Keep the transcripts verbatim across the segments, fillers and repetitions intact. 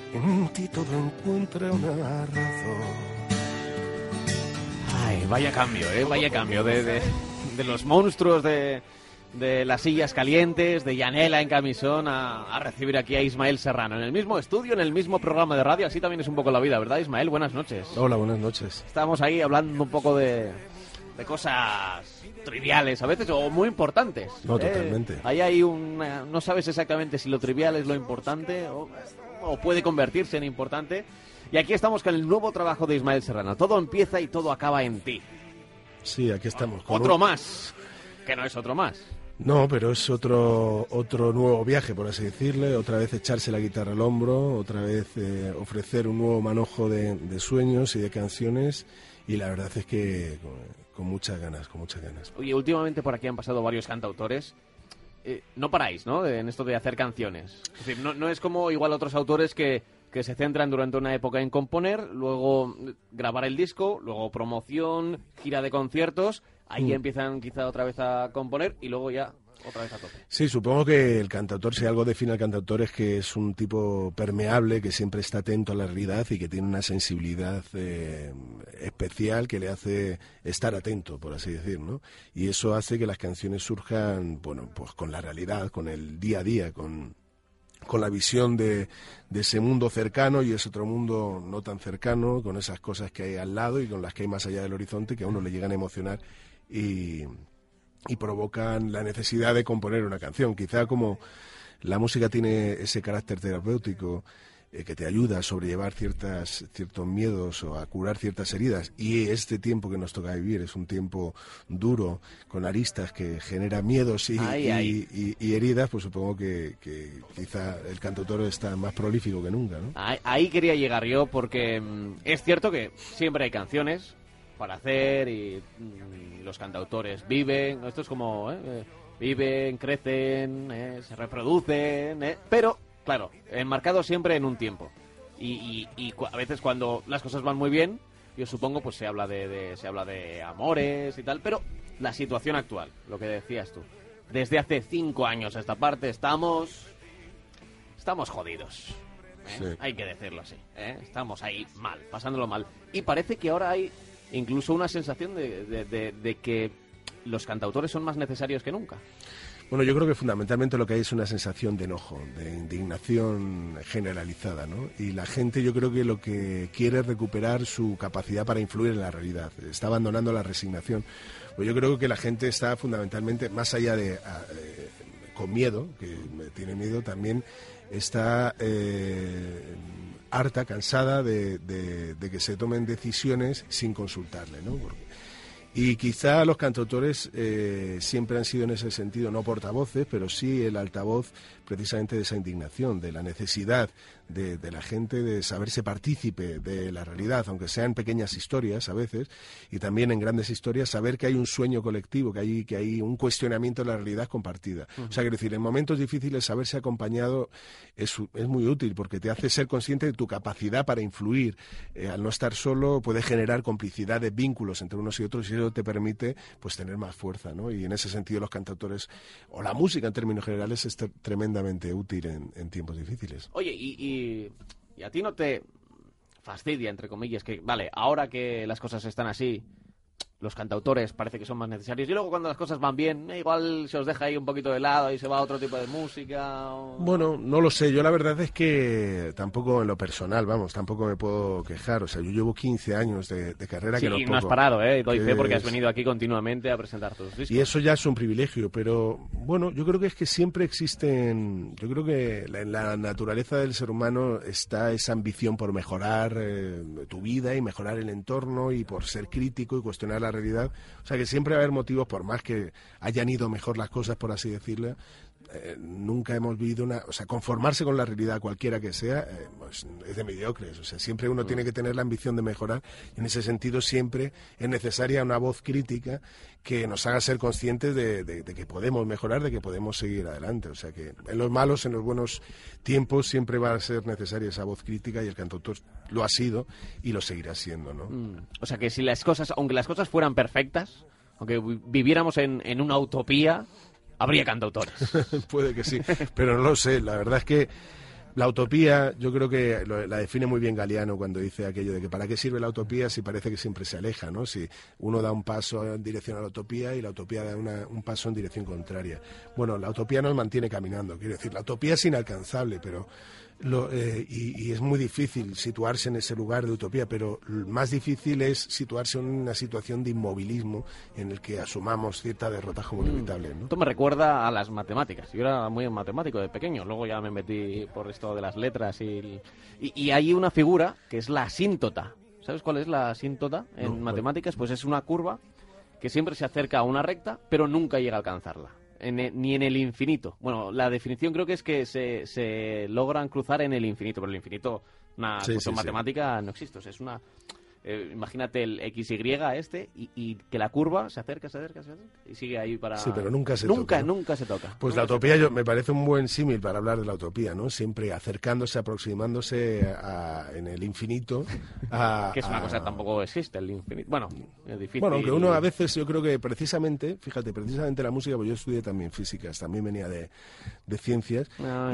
en ti todo encuentra una razón. Ay, vaya cambio, ¿eh? Vaya cambio de, de, de los monstruos de, de las sillas calientes, de Yanela en camisón, a, a recibir aquí a Ismael Serrano. En el mismo estudio, en el mismo programa de radio, así también es un poco la vida, ¿verdad, Ismael? Buenas noches. Hola, buenas noches. Estamos ahí hablando un poco de, de cosas triviales a veces, o muy importantes. No, ¿eh? totalmente. Ahí hay un... No sabes exactamente si lo trivial es lo importante o, o puede convertirse en importante. Y aquí estamos con el nuevo trabajo de Ismael Serrano. Todo empieza y todo acaba en ti. Sí, aquí estamos. Con Otro un... más, que no es otro más. No, pero es otro otro nuevo viaje, por así decirle. Otra vez echarse la guitarra al hombro, otra vez eh, ofrecer un nuevo manojo de, de sueños y de canciones. Y la verdad es que con, con muchas ganas, con muchas ganas. Oye, últimamente por aquí han pasado varios cantautores. Eh, no paráis, ¿no?, en esto de hacer canciones. Es decir, no, no es como igual otros autores que... que se centran durante una época en componer, luego grabar el disco, luego promoción, gira de conciertos, ahí Mm. empiezan quizá otra vez a componer y luego ya otra vez a tope. Sí, supongo que el cantautor, si algo define al cantautor, es que es un tipo permeable, que siempre está atento a la realidad y que tiene una sensibilidad eh, especial que le hace estar atento, por así decir, ¿no? Y eso hace que las canciones surjan, bueno, pues con la realidad, con el día a día, con... con la visión de, de ese mundo cercano y ese otro mundo no tan cercano, con esas cosas que hay al lado y con las que hay más allá del horizonte, que a uno le llegan a emocionar y, y provocan la necesidad de componer una canción. Quizá como la música tiene ese carácter terapéutico, eh, que te ayuda a sobrellevar ciertas, ciertos miedos o a curar ciertas heridas, y este tiempo que nos toca vivir es un tiempo duro, con aristas que genera miedos y, Ay, y, ay. y, y heridas, pues supongo que, que quizá el cantautor está más prolífico que nunca, ¿no? Ahí, ahí quería llegar yo porque mm, es cierto que siempre hay canciones para hacer y mm, los cantautores viven, esto es como... ¿eh? Eh, viven, crecen, eh, se reproducen, eh, pero... Claro, enmarcado siempre en un tiempo. Y, y, y cu- a veces cuando las cosas van muy bien, yo supongo, pues se habla de, de se habla de amores y tal, pero la situación actual, lo que decías tú, desde hace cinco años a esta parte estamos estamos jodidos. ¿eh? Sí. Hay que decirlo así, ¿eh? Estamos ahí mal, pasándolo mal. Y parece que ahora hay incluso una sensación de, de, de, de que los cantautores son más necesarios que nunca. Bueno, yo creo que fundamentalmente lo que hay es una sensación de enojo, de indignación generalizada, ¿no? Y la gente, yo creo que lo que quiere es recuperar su capacidad para influir en la realidad, está abandonando la resignación. Pues yo creo que la gente está fundamentalmente, más allá de a, eh, con miedo, que tiene miedo, también está eh, harta, cansada de, de, de que se tomen decisiones sin consultarle, ¿no? Porque y quizá los cantautores eh, siempre han sido en ese sentido no portavoces, pero sí el altavoz precisamente de esa indignación, de la necesidad de, de la gente de saberse partícipe de la realidad, aunque sean pequeñas historias a veces, y también en grandes historias, saber que hay un sueño colectivo, que hay, que hay un cuestionamiento de la realidad compartida. Uh-huh. O sea, quiero decir, en momentos difíciles saberse acompañado es, es muy útil, porque te hace ser consciente de tu capacidad para influir. Eh, al no estar solo puede generar complicidades, vínculos entre unos y otros, y eso te permite pues tener más fuerza, ¿no? Y en ese sentido los cantautores, o la música en términos generales, es ter- tremendamente útil en, en tiempos difíciles. Oye, y, y, y a ti no te fastidia, entre comillas, que, vale, ahora que las cosas están así, los cantautores parece que son más necesarios, y luego cuando las cosas van bien, eh, igual se os deja ahí un poquito de lado y se va a otro tipo de música? O... Bueno, no lo sé, yo la verdad es que tampoco en lo personal, vamos, tampoco me puedo quejar, o sea, yo llevo quince años de, de carrera, sí, que no y es no has poco, parado, ¿eh? Doy fe porque es... has venido aquí continuamente a presentar tus discos. Y eso ya es un privilegio, pero bueno, yo creo que es que siempre existen, yo creo que la, en la naturaleza del ser humano está esa ambición por mejorar eh, tu vida y mejorar el entorno y por ser crítico y cuestionar la realidad. O sea que siempre va a haber motivos, por más que hayan ido mejor las cosas, por así decirlo, eh, nunca hemos vivido una... O sea, conformarse con la realidad cualquiera que sea, eh, pues, es de mediocres. O sea, siempre uno mm. tiene que tener la ambición de mejorar. Y en ese sentido siempre es necesaria una voz crítica que nos haga ser conscientes de, de, de que podemos mejorar, de que podemos seguir adelante. O sea que en los malos, en los buenos tiempos, siempre va a ser necesaria esa voz crítica, y el cantautor lo ha sido y lo seguirá siendo, ¿no? Mm. O sea que si las cosas, aunque las cosas fueran perfectas, aunque viviéramos en, en una utopía, habría cantautores. Puede que sí, pero no lo sé. La verdad es que La utopía, yo creo que lo, la define muy bien Galeano cuando dice aquello de que para qué sirve la utopía si parece que siempre se aleja, ¿no? Si uno da un paso en dirección a la utopía y la utopía da una, un paso en dirección contraria. Bueno, la utopía nos mantiene caminando, quiero decir, la utopía es inalcanzable, pero Lo, eh, y, y es muy difícil situarse en ese lugar de utopía, pero más difícil es situarse en una situación de inmovilismo en el que asumamos cierta derrota como inevitable, ¿no? Esto me recuerda a las matemáticas. Yo era muy matemático de pequeño, luego ya me metí por esto de las letras y, y, y hay una figura que es la asíntota. ¿Sabes cuál es la asíntota en No, matemáticas? Pues es una curva que siempre se acerca a una recta, pero nunca llega a alcanzarla. En el, ni en el infinito. Bueno, la definición creo que es que se, se logran cruzar en el infinito, pero el infinito, una sí, cuestión sí, matemática, sí. No existe. O sea, es una... Eh, imagínate el X Y este y, y que la curva se acerca, se acerca, se acerca y sigue ahí para... Sí, pero nunca se nunca, toca. ¿no? Nunca se toca. Pues nunca la utopía yo, me parece un buen símil para hablar de la utopía, ¿no? Siempre acercándose, aproximándose a, en el infinito. A, que es una a... cosa que tampoco existe, el infinito. Bueno, es difícil. Bueno, aunque uno a veces, yo creo que precisamente, fíjate, precisamente la música, pues yo estudié también físicas, también venía de, de ciencias,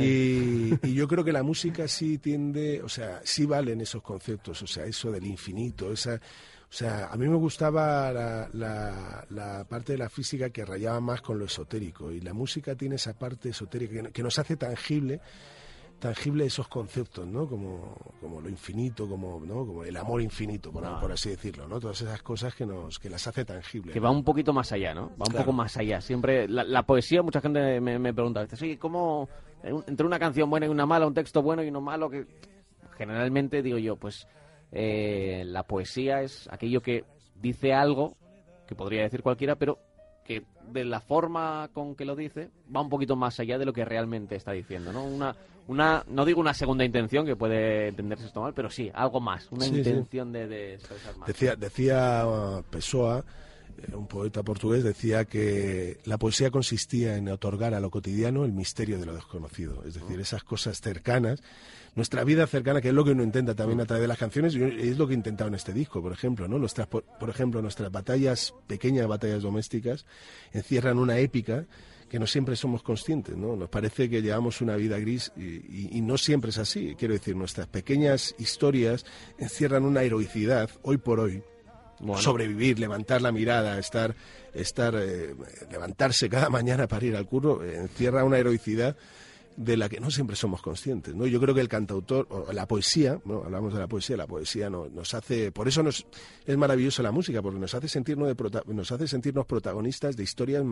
y, y yo creo que la música sí tiende, o sea, sí valen esos conceptos, o sea, eso del infinito, esa... O sea, a mí me gustaba la, la, la parte de la física que rayaba más con lo esotérico, y la música tiene esa parte esotérica que, que nos hace tangible tangible esos conceptos, ¿no? Como, como lo infinito, como, ¿no? Como el amor infinito, por, no. por así decirlo, ¿no? Todas esas cosas que nos que las hace tangibles. Que va un poquito más allá, ¿no? Va un claro. poco más allá. Siempre la, la poesía, mucha gente me, me pregunta a veces, oye, ¿cómo entre una canción buena y una mala, un texto bueno y uno malo? Que generalmente digo yo, pues eh, la poesía es aquello que dice algo que podría decir cualquiera, pero que de la forma con que lo dice va un poquito más allá de lo que realmente está diciendo, ¿no? Una, una no digo una segunda intención, que puede entenderse esto mal, pero sí, algo más, una sí, intención sí. De, de expresar más. Decía, decía uh, Pessoa, un poeta portugués, decía que la poesía consistía en otorgar a lo cotidiano el misterio de lo desconocido, es decir, esas cosas cercanas, nuestra vida cercana, que es lo que uno intenta también a través de las canciones, y es lo que he intentado en este disco, por ejemplo, ¿no? Nuestras, por, por ejemplo, nuestras batallas, pequeñas batallas domésticas, encierran una épica que no siempre somos conscientes, ¿no? Nos parece que llevamos una vida gris y, y, y no siempre es así. Quiero decir, nuestras pequeñas historias encierran una heroicidad, hoy por hoy. Bueno. Sobrevivir, levantar la mirada, estar, estar, eh, levantarse cada mañana para ir al curro, eh, encierra una heroicidad de la que no siempre somos conscientes, ¿no? Yo creo que el cantautor, o la poesía, ¿no? Hablamos de la poesía, la poesía no, nos hace, por eso nos, es maravillosa la música, porque nos hace sentirnos, de prota, nos hace sentirnos protagonistas de historias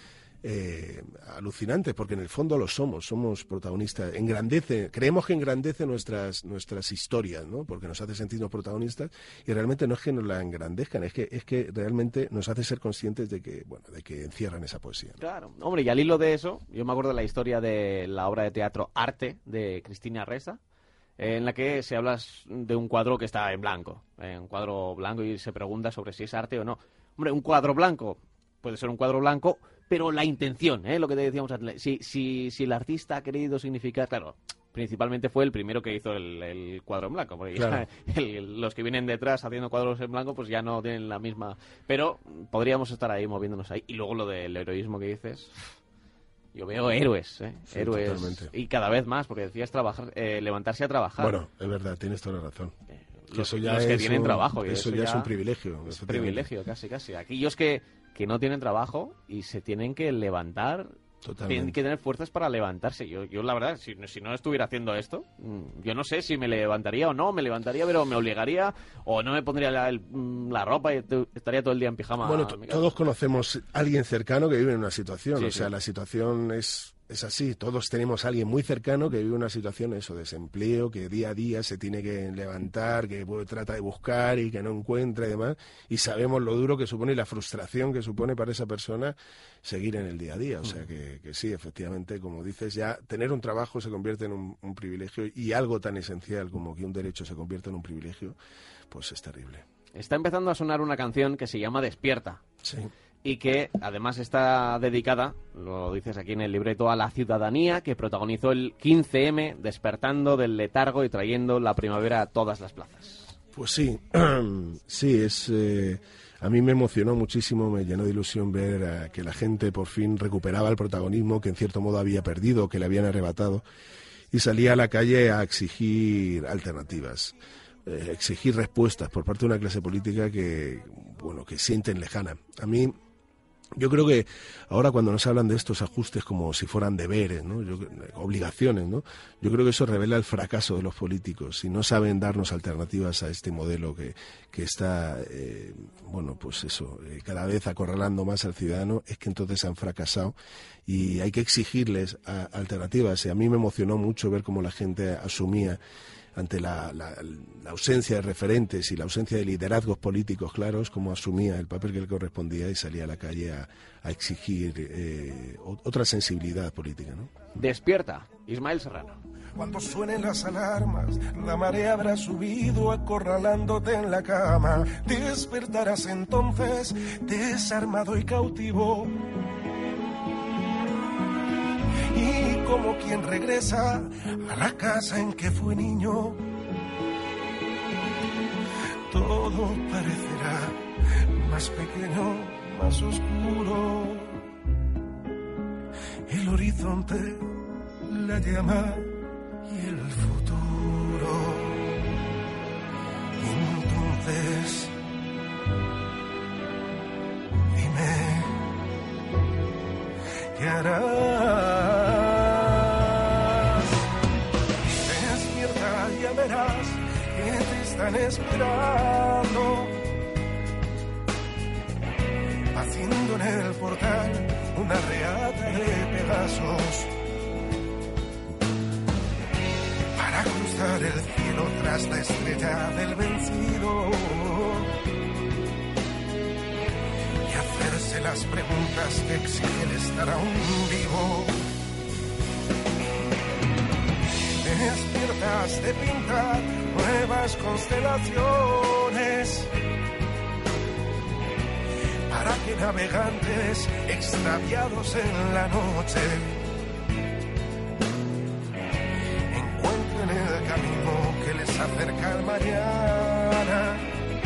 eh, alucinantes, porque en el fondo lo somos, somos protagonistas, engrandece, creemos que engrandece nuestras nuestras historias, ¿no? Porque nos hace sentirnos protagonistas, y realmente no es que nos la engrandezcan, es que es que realmente nos hace ser conscientes de que, bueno, de que encierran esa poesía, ¿no? Claro, hombre, y al hilo de eso, yo me acuerdo de la historia de la obra de teatro Arte de Cristina Ressa, en la que se habla de un cuadro que está en blanco, eh, un cuadro blanco, y se pregunta sobre si es arte o no. Hombre, un cuadro blanco puede ser un cuadro blanco, pero la intención, ¿eh? Lo que te decíamos antes, si, si, si el artista ha querido significar, claro, principalmente fue el primero que hizo el, el cuadro en blanco, porque claro. ya, el, los que vienen detrás haciendo cuadros en blanco pues ya no tienen la misma, pero podríamos estar ahí moviéndonos ahí. Y luego lo del heroísmo que dices, yo veo héroes, ¿eh? Sí, héroes, totalmente. Y cada vez más, porque decías trabajar, eh, levantarse a trabajar. Bueno, es verdad, tienes toda la razón. Eh, los, eso ya los que tienen un, trabajo. Eso, eso ya, ya es un privilegio. Es un privilegio, casi, casi. Aquellos que, que no tienen trabajo y se tienen que levantar, totalmente. Tienen que tener fuerzas para levantarse. Yo, yo la verdad, si, si no estuviera haciendo esto, yo no sé si me levantaría o no, me levantaría, pero me obligaría, o no me pondría la, el, la ropa y estaría todo el día en pijama. Bueno, todos conocemos a alguien cercano que vive en una situación, sí, o sea, sí. la situación es... Es así, todos tenemos a alguien muy cercano que vive una situación, eso, desempleo, que día a día se tiene que levantar, que trata de buscar y que no encuentra y demás, y sabemos lo duro que supone y la frustración que supone para esa persona seguir en el día a día. O sea que, que sí, efectivamente, como dices, ya tener un trabajo se convierte en un, un privilegio, y algo tan esencial como que un derecho se convierta en un privilegio, pues es terrible. Está empezando a sonar una canción que se llama Despierta. Sí. Y que además está dedicada, lo dices aquí en el libreto, a la ciudadanía que protagonizó el quince eme, despertando del letargo y trayendo la primavera a todas las plazas. Pues sí, sí, es eh, a mí me emocionó muchísimo, me llenó de ilusión ver a que la gente por fin recuperaba el protagonismo que en cierto modo había perdido, que le habían arrebatado. y salía a la calle a exigir alternativas, eh, exigir respuestas por parte de una clase política que, bueno, que sienten lejana. A mí, yo creo que ahora cuando nos hablan de estos ajustes como si fueran deberes, ¿no? Yo, obligaciones, ¿no? Yo creo que eso revela el fracaso de los políticos. Si no saben darnos alternativas a este modelo que, que está, eh, bueno, pues eso, eh, cada vez acorralando más al ciudadano, es que entonces han fracasado y hay que exigirles a, alternativas. Y a mí me emocionó mucho ver cómo la gente asumía ante la, la, la ausencia de referentes y la ausencia de liderazgos políticos claros, como asumía el papel que le correspondía y salía a la calle a, a exigir eh, otra sensibilidad política, ¿no? Despierta, Ismael Serrano. Cuando suenen las alarmas, la marea habrá subido acorralándote en la cama. Despertarás entonces desarmado y cautivo. Y como quien regresa a la casa en que fue niño, todo parecerá más pequeño, más oscuro. El horizonte, la llama y el futuro. Entonces, dime, ¿qué harás? Despierta, ya verás que te están esperando, haciendo en el portal una reata de pedazos para cruzar el cielo tras la estrella del vencido y hacerse las preguntas que exige el estar aún vivo. Despiertas de pintar nuevas constelaciones para que navegantes extraviados en la noche encuentren el camino que les acerca al mañana,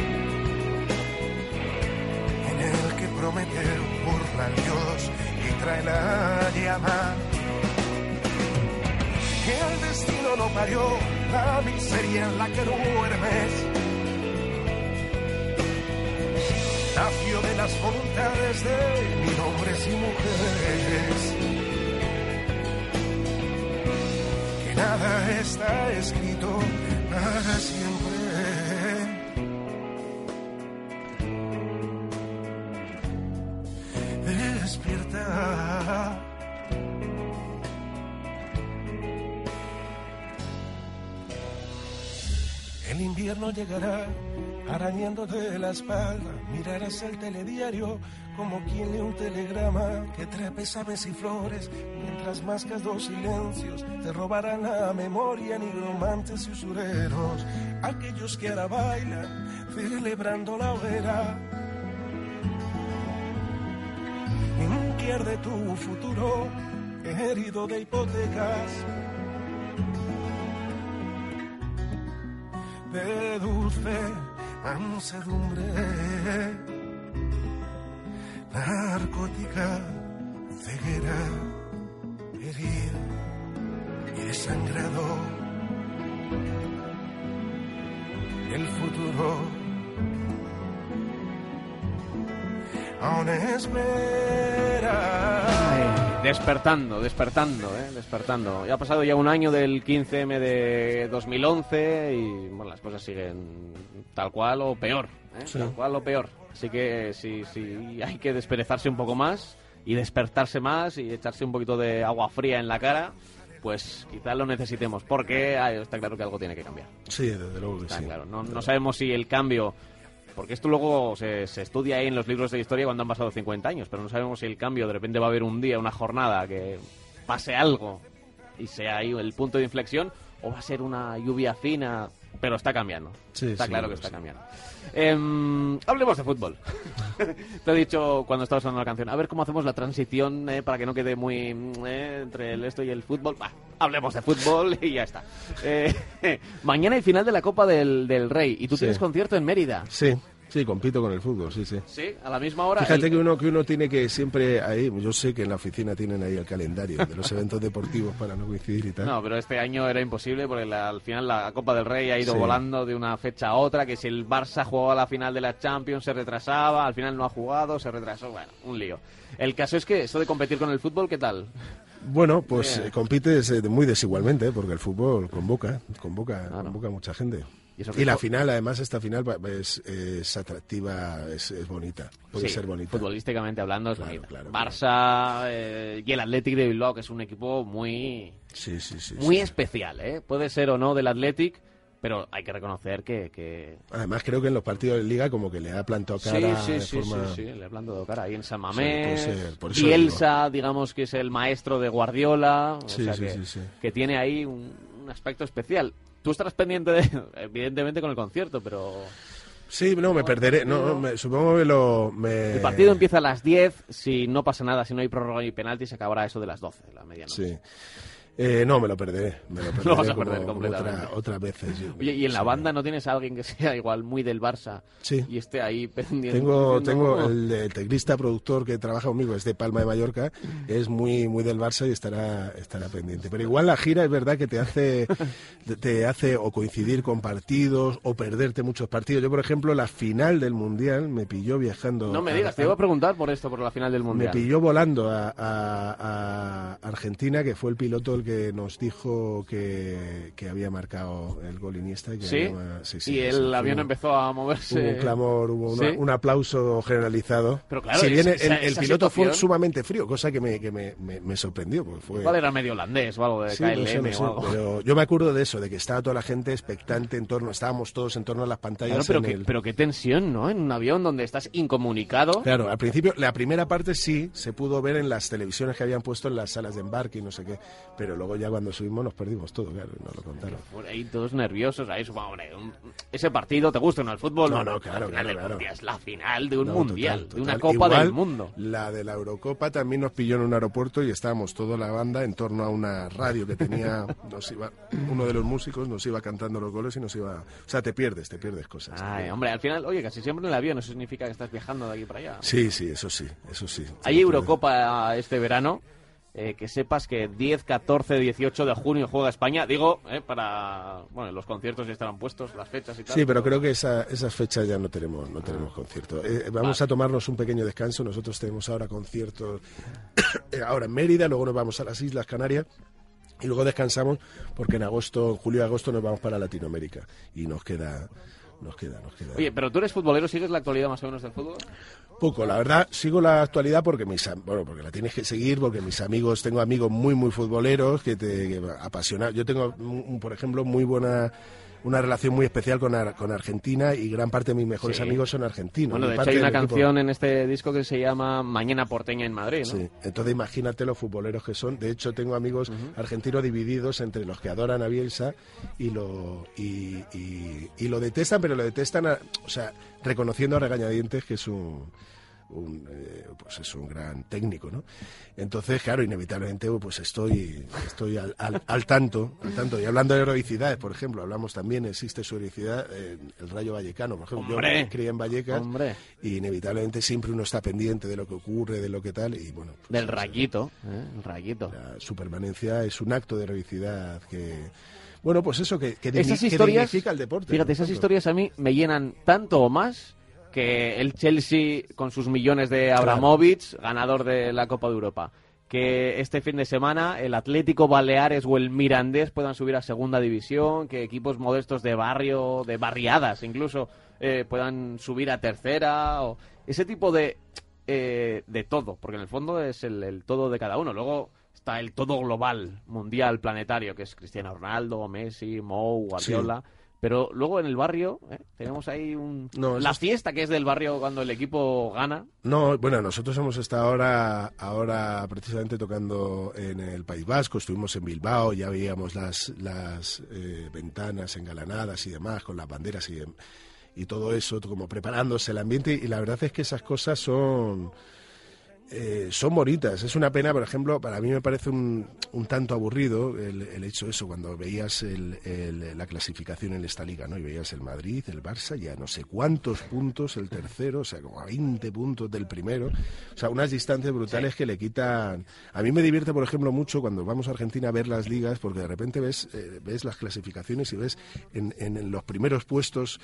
en el que promete burla a Dios y trae la llama. El destino no parió la miseria en la que duermes, nació de las voluntades de mil hombres y mujeres, que nada está escrito para siempre. Despierta. El invierno llegará arañándote la espalda, mirarás el telediario como quien lee un telegrama que trae pesames y flores, mientras mascas dos silencios te robarán la memoria, nigromantes y usureros, aquellos que ahora bailan celebrando la hoguera. Pierde tu futuro herido de hipotecas, de dulce mansedumbre, narcótica ceguera, herido y desangrado. El futuro aún espera. Ay, despertando, despertando, ¿eh? despertando. Ya ha pasado ya un año del quince eme de dos mil once y bueno, las cosas siguen tal cual o peor, ¿eh? sí. tal cual o peor. Así que sí, sí, hay que desperezarse un poco más y despertarse más y echarse un poquito de agua fría en la cara. Pues quizás lo necesitemos, porque ay, está claro que algo tiene que cambiar. Sí, desde luego que está sí. Claro. No, no sabemos si el cambio... Porque esto luego se, se estudia ahí en los libros de historia cuando han pasado cincuenta años, pero no sabemos si el cambio de repente va a haber un día, una jornada, que pase algo y sea ahí el punto de inflexión, o va a ser una lluvia fina, pero está cambiando. Sí, está sí, claro que sí. está cambiando. Eh, hablemos de fútbol. Te he dicho cuando estaba sonando la canción, a ver cómo hacemos la transición eh, para que no quede muy eh, entre el esto y el fútbol. Bah, hablemos de fútbol y ya está. Eh, mañana el final de la Copa del, del Rey y tú Sí. tienes concierto en Mérida. Sí. Sí, compito con el fútbol, sí, sí. Sí, a la misma hora. Fíjate el... que uno que uno tiene que siempre ahí, yo sé que en la oficina tienen ahí el calendario de los eventos deportivos para no coincidir y tal. No, pero este año era imposible porque la, al final la Copa del Rey ha ido Sí. volando de una fecha a otra, que si el Barça jugaba la final de la Champions se retrasaba, al final no ha jugado, se retrasó, bueno, un lío. El caso es que eso de competir con el fútbol, ¿qué tal? Bueno, pues Bien. eh, compites eh, muy desigualmente, ¿eh? Porque el fútbol convoca, convoca, Claro. convoca a mucha gente. Y eso que Y la fue- final, además, esta final pa- es, es atractiva, es, es bonita, puede Sí, ser bonita. futbolísticamente hablando es Claro, bonita. claro, Barça eh, y el Athletic de Bilbao, que es un equipo muy, Sí, sí, sí. muy sí. especial, ¿eh? Puede ser o no del Athletic, pero hay que reconocer que... que... Además, creo que en los partidos de Liga como que le ha plantado Sí, cara sí, de sí, forma... sí, sí, le he plantado cara ahí en San Sí, Mamés, puede ser, por eso Bielsa, digamos que es el maestro de Guardiola, o Sí, sea sí, que, sí, sí. que tiene ahí un, un aspecto especial. Tú estarás pendiente, de, evidentemente, con el concierto, pero Sí, no, me perderé, no, me- supongo que lo... Me... el partido empieza a las diez, si no pasa nada, si no hay prórroga y penalti, se acabará eso de las doce, la medianoche. Sí. Eh, no, me lo perderé, me lo perderé Lo vas a como- perder como completamente. otra- otras veces. Yo- Oye, ¿y en la sí. banda no tienes a alguien que sea igual muy del Barça Sí. y esté ahí pendiente? Tengo, diciendo, tengo el, el teclista productor que trabaja conmigo, es de Palma de Mallorca, es muy muy del Barça y estará estará pendiente. Pero igual la gira es verdad que te hace te hace o coincidir con partidos o perderte muchos partidos. Yo, por ejemplo, la final del Mundial me pilló viajando. No me a- digas, te a- iba a preguntar por esto, por la final del Me Mundial. pilló volando a, a- a Argentina, que fue el piloto el que nos dijo que, que había marcado el gol Iniesta. Y, que ¿Sí? había- sí, sí, y sí, el fue avión un- empezó a moverse. Hubo un clamor, hubo una- ¿Sí? un aplauso generalizado. Pero claro, si bien esa- el, esa- el esa piloto fue situación- sumamente frío, cosa que me, que me, me- me sorprendió. Porque fue, Igual era medio holandés o algo de Sí, K no L sé, M no sé, o algo. pero yo me acuerdo de eso, de que estaba toda la gente expectante en torno, estábamos todos en torno a las pantallas. Claro, pero, en qué, el- pero qué tensión, ¿no? En un avión donde estás incomunicado. Claro, al principio, la primera parte sí, se pudo ver en las televisiones que habían puesto en las salas de embarque y no sé qué, pero luego ya cuando subimos nos perdimos todo, claro, nos lo contaron. Por ahí todos nerviosos, ahí supongo, hombre, un- ese partido, ¿te gusta o no el fútbol? No, no, claro, La final claro, del claro. mundial, es la final de un No, mundial, total, de una total. Copa Igual, del Mundo. La de la Eurocopa también nos pilló en un aeropuerto y estábamos toda la banda en torno a una radio que tenía, nos iba, uno de los músicos nos iba cantando los goles y nos iba... O sea, te pierdes, te pierdes cosas. Ay, hombre, al final, oye, casi siempre en el avión, eso significa que estás viajando de aquí para allá. Sí, sí, eso sí, eso sí. Hay Sí, Eurocopa este verano. Eh, que sepas que diez, catorce, dieciocho de junio juega España. Digo, eh, para... Bueno, los conciertos ya estarán puestos, las fechas y tal. Sí, pero creo que esa, esas fechas ya no tenemos, no tenemos concierto. Eh, vamos Vale. a tomarnos un pequeño descanso. Nosotros tenemos ahora conciertos eh, ahora en Mérida, luego nos vamos a las Islas Canarias y luego descansamos porque en agosto, en julio y agosto nos vamos para Latinoamérica y nos queda, nos queda, nos queda. Oye, pero tú eres futbolero, ¿sigues la actualidad más o menos del fútbol? Poco, la verdad, sigo la actualidad porque mis am- bueno, porque la tienes que seguir, porque mis amigos, tengo amigos muy muy futboleros que te que apasionan. Yo tengo, un- un, por ejemplo, muy buena una relación muy especial con, Ar- con Argentina y gran parte de mis mejores Sí. amigos son argentinos. Bueno, Y de hecho parte hay una del equipo- canción en este disco que se llama Mañana Porteña en Madrid, ¿no? Sí, entonces imagínate los futboleros que son. De hecho, tengo amigos argentinos divididos entre los que adoran a Bielsa y lo y, y- y lo detestan, pero lo detestan, a- o sea, reconociendo a regañadientes que es un, un, eh, pues es un gran técnico, ¿no? Entonces, claro, inevitablemente pues estoy estoy al, al- al tanto, al tanto. Y hablando de heroicidades, por ejemplo, hablamos también, existe su heroicidad en el Rayo Vallecano, por ejemplo. ¡Hombre! Yo me crié en Vallecas Hombre. y inevitablemente siempre uno está pendiente de lo que ocurre, de lo que tal, y bueno... pues, Del no sé. rayito, ¿eh? El rayito. La- su permanencia es un acto de heroicidad que, bueno, pues eso, que, que, digni- Esas que historias, dignifica el deporte. fíjate, por esas tanto. historias a mí me llenan tanto o más que el Chelsea con sus millones de Abramovich, ganador de la Copa de Europa. Que este fin de semana el Atlético Baleares o el Mirandés puedan subir a segunda división, que equipos modestos de barrio, de barriadas incluso, eh, puedan subir a tercera, o ese tipo de, eh, de todo, porque en el fondo es el, el todo de cada uno. Luego está el todo global, mundial, planetario, que es Cristiano Ronaldo, Messi, Mou, Guardiola. Pero luego en el barrio eh, tenemos ahí un... No, eso la es- fiesta que es del barrio cuando el equipo gana. No, bueno, nosotros hemos estado ahora, ahora precisamente tocando en el País Vasco, estuvimos en Bilbao, ya veíamos las, las eh, ventanas engalanadas y demás, con las banderas y, y todo eso, como preparándose el ambiente, y la verdad es que esas cosas son... Eh, son bonitas. Es una pena, por ejemplo, para mí me parece un, un tanto aburrido el, el hecho de eso, cuando veías el, el, la clasificación en esta liga, ¿no? Y veías el Madrid, el Barça, ya no sé cuántos puntos el tercero, o sea, como a veinte puntos del primero. O sea, unas distancias brutales, sí, que le quitan... A mí me divierte, por ejemplo, mucho cuando vamos a Argentina a ver las ligas, porque de repente ves, eh, ves las clasificaciones y ves en, en, en los primeros puestos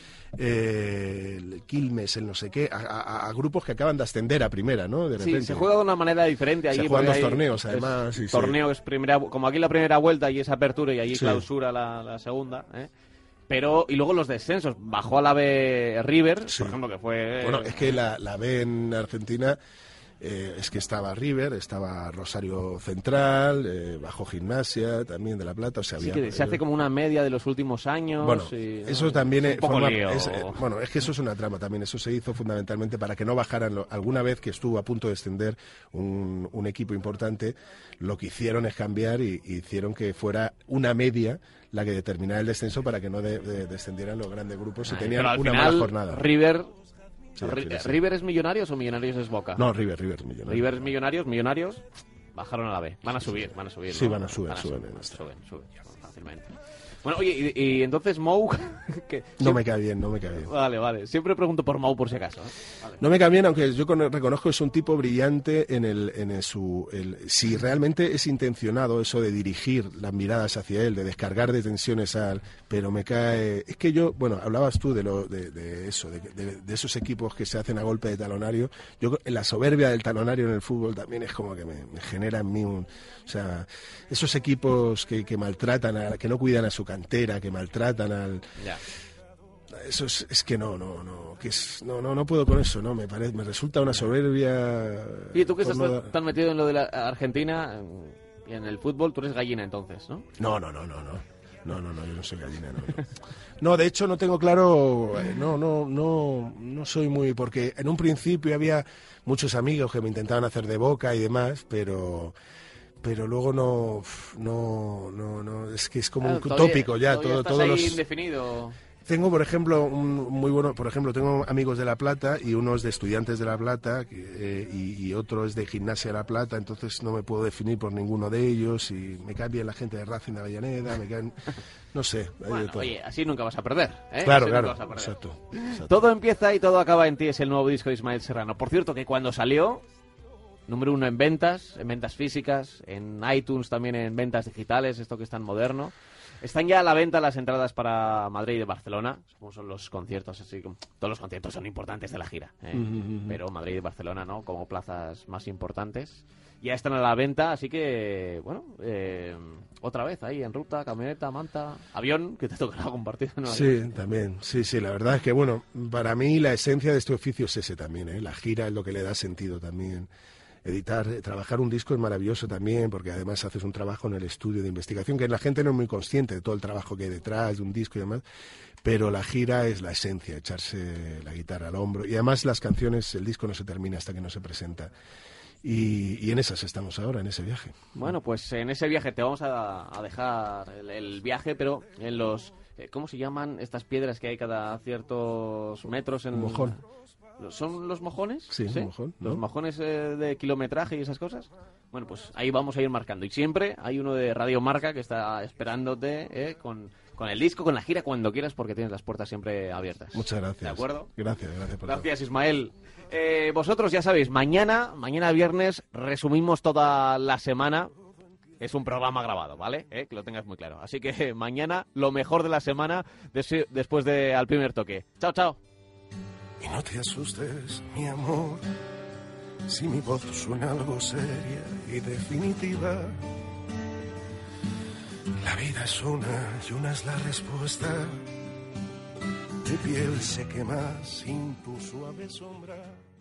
eh, el Quilmes, el no sé qué, a, a, a grupos que acaban de ascender a primera, ¿no? De repente. Sí, se juega de una manera diferente allí. Se juegan dos torneos, además. Es, sí, torneo sí. es primera, como aquí la primera vuelta y es apertura y allí sí. clausura la, la segunda, ¿eh? Pero, y luego los descensos. Bajó a la B River, sí, por ejemplo, que fue... Bueno, es que la, la B en Argentina... Eh, es que estaba River, estaba Rosario Central, eh, bajó Gimnasia también de La Plata, o sea, sí, había, que se hace como una media de los últimos años. Bueno, y, eso ¿no? también es, forma, es, eh, bueno, es que eso es una trama también. Eso se hizo fundamentalmente para que no bajaran. Lo, alguna vez que estuvo a punto de descender un, un equipo importante, lo que hicieron es cambiar y, y hicieron que fuera una media la que determinara el descenso para que no de, de, descendieran los grandes grupos y Ay, tenían al una final, mala jornada. River... Sí, Ri sí. ¿River es Millonarios o Millonarios es Boca? No, River, River es Millonarios. River es Millonarios, Millonarios bajaron a la B. Van a subir, van a subir. Sí, ¿no? van a subir, van a suben, subir, suben, suben, suben, fácilmente. Bueno, oye, y, y entonces Mou... que no siempre... me cae bien, no me cae bien. Vale, vale. Siempre pregunto por Mou por si acaso. ¿eh? Vale. No me cae bien, aunque yo con, reconozco que es un tipo brillante en el, en el, su... El, si realmente es intencionado eso de dirigir las miradas hacia él, de descargar de tensiones al... Pero me cae... Es que yo, bueno, hablabas tú de, lo, de, de eso, de, de, de esos equipos que se hacen a golpe de talonario. Yo, la soberbia del talonario en el fútbol también es como que me, me genera en mí un... O sea, esos equipos que, que maltratan, a, que no cuidan a su cantera, que maltratan al... Ya. Eso es, es que no, no, no, que es, no, no, no puedo con eso, no, me parece, me resulta una soberbia. Y tú que estás no... tan metido en lo de la Argentina y en el fútbol, tú eres gallina entonces, ¿no? No, no, no, no, no, no, no, no, yo no soy gallina, no, no. No, de hecho no tengo claro, no, no, no, no soy muy, porque en un principio había muchos amigos que me intentaban hacer de Boca y demás, pero pero luego no, no, no, no, es que es como claro, un todavía, tópico ya, todavía todo, estás todos ahí los... indefinido. Tengo, por ejemplo, un muy bueno, por ejemplo, tengo amigos de La Plata y unos de Estudiantes de La Plata eh, y, y otro es de Gimnasia de La Plata, entonces no me puedo definir por ninguno de ellos y me cae bien la gente de Racing de Avellaneda, me caen, no sé. Bueno, oye, así nunca vas a perder, ¿eh? Claro, así claro, nunca vas a perder. exacto, exacto. Todo empieza y todo acaba en ti, es el nuevo disco de Ismael Serrano. Por cierto, que cuando salió, número uno en ventas, en ventas físicas, en iTunes también en ventas digitales, esto que es tan moderno. Están ya a la venta las entradas para Madrid y Barcelona, como son los conciertos, así como todos los conciertos son importantes de la gira, ¿eh? uh-huh. Pero Madrid y Barcelona, ¿no? Como plazas más importantes. Ya están a la venta, así que, bueno, eh, otra vez ahí en ruta, camioneta, manta, avión, que te tocará compartir, ¿no? Sí, también, sí, sí, la verdad es que, bueno, para mí la esencia de este oficio es ese también, ¿eh? La gira es lo que le da sentido también. Editar, trabajar un disco es maravilloso también, porque además haces un trabajo en el estudio de investigación, que la gente no es muy consciente de todo el trabajo que hay detrás de un disco y demás, pero la gira es la esencia, echarse la guitarra al hombro. Y además las canciones, el disco no se termina hasta que no se presenta. Y, y en esas estamos ahora, en ese viaje. Bueno, pues en ese viaje te vamos a, a dejar el, el viaje, pero en los... ¿Cómo se llaman estas piedras que hay cada ciertos metros en... Un mojón. ¿Son los mojones? Sí, ¿Sí? Un mojón, ¿no? ¿Los mojones eh, de kilometraje y esas cosas? Bueno, pues ahí vamos a ir marcando. Y siempre hay uno de Radio Marca que está esperándote eh, con, con el disco, con la gira, cuando quieras, porque tienes las puertas siempre abiertas. Muchas gracias. ¿De acuerdo? Gracias, gracias por Gracias, todo. Ismael. Eh, vosotros ya sabéis, mañana, mañana viernes, resumimos toda la semana. Es un programa grabado, ¿vale? Eh, que lo tengas muy claro. Así que mañana, lo mejor de la semana des- después de Al Primer Toque. Chao, chao. Y no te asustes, mi amor, si mi voz suena algo seria y definitiva. La vida es una y una es la respuesta. Mi piel se quema sin tu suave sombra.